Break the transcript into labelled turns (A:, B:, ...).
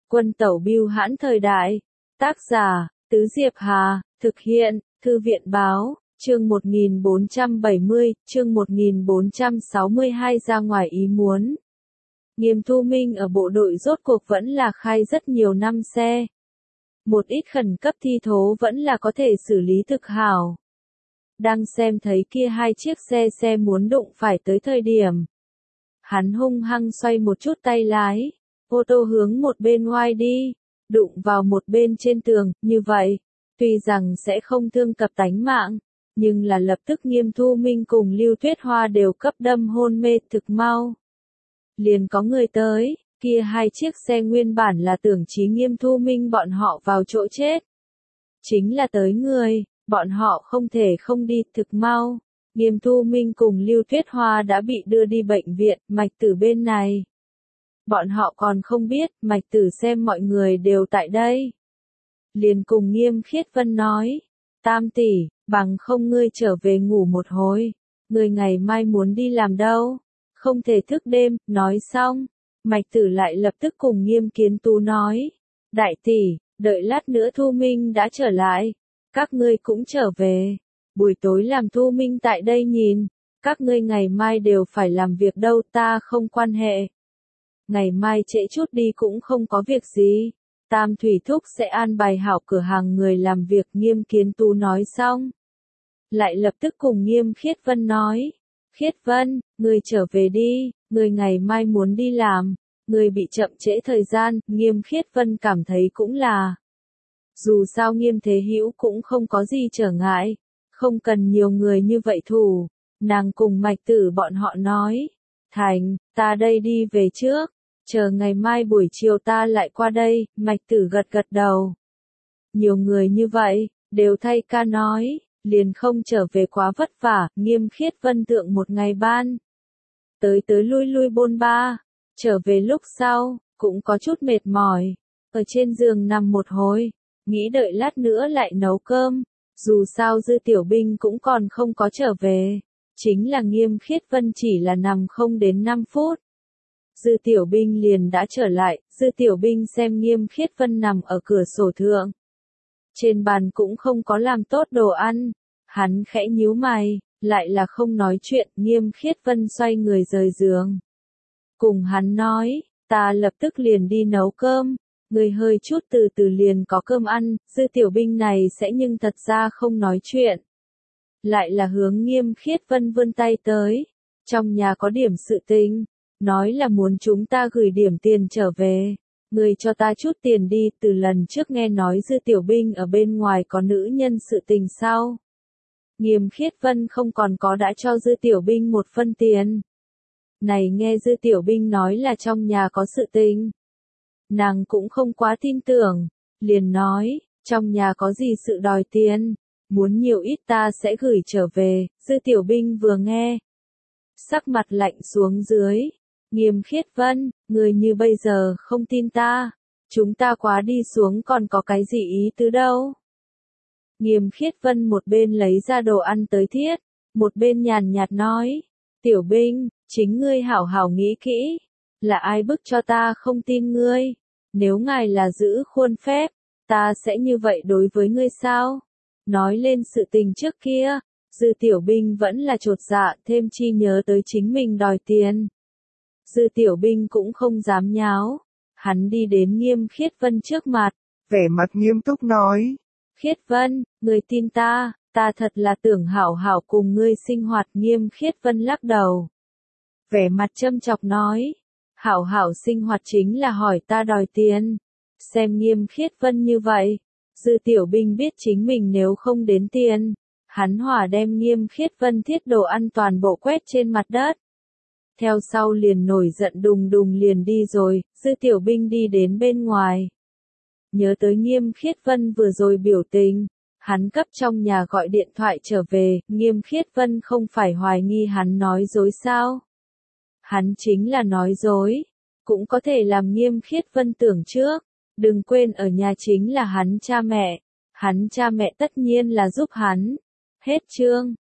A: Quân tẩu bưu hãn thời đại. Tác giả, Tứ Diệp Hà, thực hiện, Thư viện báo, chương 1470, chương 1462 ra ngoài ý muốn. Nghiêm Thu Minh ở bộ đội rốt cuộc vẫn là khai rất nhiều năm xe. Một ít khẩn cấp thi thố vẫn là có thể xử lý thực hảo. Đang xem thấy kia hai chiếc xe muốn đụng phải tới thời điểm. Hắn hung hăng xoay một chút tay lái, ô tô hướng một bên ngoai đi, đụng vào một bên trên tường, như vậy, tuy rằng sẽ không thương cập tánh mạng, nhưng là lập tức Nghiêm Thu Minh cùng Lưu Tuyết Hoa đều cấp đâm hôn mê thực mau. Liền có người tới, kia hai chiếc xe nguyên bản là tưởng chí Nghiêm Thu Minh bọn họ vào chỗ chết. Chính là tới người, bọn họ không thể không đi thực mau. Nghiêm Thu Minh cùng Lưu Tuyết Hoa đã bị đưa đi bệnh viện, Mạch Tử bên này. Bọn họ còn không biết, Mạch Tử xem mọi người đều tại đây. Liền cùng Nghiêm Khiết Vân nói, Tam tỷ, bằng không ngươi trở về ngủ một hồi, ngươi ngày mai muốn đi làm đâu, không thể thức đêm. Nói xong, Mạch Tử lại lập tức cùng Nghiêm Kiến Tú nói, đại tỷ, đợi lát nữa Thu Minh đã trở lại, các ngươi cũng trở về, buổi tối làm Thu Minh tại đây nhìn, các ngươi ngày mai đều phải làm việc đâu, ta không quan hệ. Ngày mai trễ chút đi cũng không có việc gì, Tam Thủy Thúc sẽ an bài hảo cửa hàng người làm việc. Nghiêm Kiến Tú nói xong, lại lập tức cùng Nghiêm Khiết Vân nói, Khiết Vân, ngươi trở về đi, ngươi ngày mai muốn đi làm, ngươi bị chậm trễ thời gian. Nghiêm Khiết Vân cảm thấy cũng là, dù sao Nghiêm Thế Hữu cũng không có gì trở ngại, không cần nhiều người như vậy thủ. Nàng cùng Mạch Tử bọn họ nói, thành, ta đây đi về trước, chờ ngày mai buổi chiều ta lại qua đây. Mạch Tử gật gật đầu. Nhiều người như vậy, đều thay ca nói, liền không trở về quá vất vả. Nghiêm Khiết Vân thượng một ngày ban, tới lui bôn ba, trở về lúc sau, cũng có chút mệt mỏi, ở trên giường nằm một hồi, nghĩ đợi lát nữa lại nấu cơm, dù sao Dư Tiểu Binh cũng còn không có trở về, chính là Nghiêm Khiết Vân chỉ là nằm không đến 5 phút. Dư Tiểu Binh liền đã trở lại. Dư Tiểu Binh xem Nghiêm Khiết Vân nằm ở cửa sổ thượng. Trên bàn cũng không có làm tốt đồ ăn, hắn khẽ nhíu mày, lại là không nói chuyện. Nghiêm Khiết Vân xoay người rời giường. Cùng hắn nói, ta lập tức liền đi nấu cơm, người hơi chút từ từ liền có cơm ăn. Dư Tiểu Binh này sẽ nhưng thật ra không nói chuyện. Lại là hướng Nghiêm Khiết Vân vươn tay tới, trong nhà có điểm sự tình, nói là muốn chúng ta gửi điểm tiền trở về, người cho ta chút tiền đi. Từ lần trước nghe nói Dư Tiểu Binh ở bên ngoài có nữ nhân sự tình sau, Nghiêm Khiết Vân không còn có đã cho Dư Tiểu Binh một phân tiền. Này nghe Dư Tiểu Binh nói là trong nhà có sự tình, nàng cũng không quá tin tưởng, liền nói, trong nhà có gì sự đòi tiền, muốn nhiều ít ta sẽ gửi trở về. Dư Tiểu Binh vừa nghe, sắc mặt lạnh xuống dưới. Nghiêm Khiết Vân, người như bây giờ không tin ta, chúng ta quá đi xuống còn có cái gì ý tứ đâu. Nghiêm Khiết Vân một bên lấy ra đồ ăn tới thiết, một bên nhàn nhạt nói, Tiểu Binh, chính ngươi hảo hảo nghĩ kỹ, là ai bức cho ta không tin ngươi, nếu ngài là giữ khuôn phép, ta sẽ như vậy đối với ngươi sao? Nói lên sự tình trước kia, Dư Tiểu Binh vẫn là chột dạ, thêm chi nhớ tới chính mình đòi tiền. Dư Tiểu Binh cũng không dám nháo, hắn đi đến Nghiêm Khiết Vân trước mặt,
B: vẻ mặt nghiêm túc nói,
A: Khiết Vân, người tin ta, ta thật là tưởng hảo hảo cùng ngươi sinh hoạt. Nghiêm Khiết Vân lắc đầu, vẻ mặt châm chọc nói, hảo hảo sinh hoạt chính là hỏi ta đòi tiền. Xem Nghiêm Khiết Vân như vậy, Dư Tiểu Binh biết chính mình nếu không đến tiền, hắn hỏa đem Nghiêm Khiết Vân thiết đồ ăn toàn bộ quét trên mặt đất. Theo sau liền nổi giận đùng đùng liền đi rồi. Dư Tiểu Binh đi đến bên ngoài, nhớ tới Nghiêm Khiết Vân vừa rồi biểu tình, hắn cấp trong nhà gọi điện thoại trở về. Nghiêm Khiết Vân không phải hoài nghi hắn nói dối sao? Hắn chính là nói dối, cũng có thể làm Nghiêm Khiết Vân tưởng trước. Đừng quên ở nhà chính là hắn cha mẹ tất nhiên là giúp hắn. Hết chương.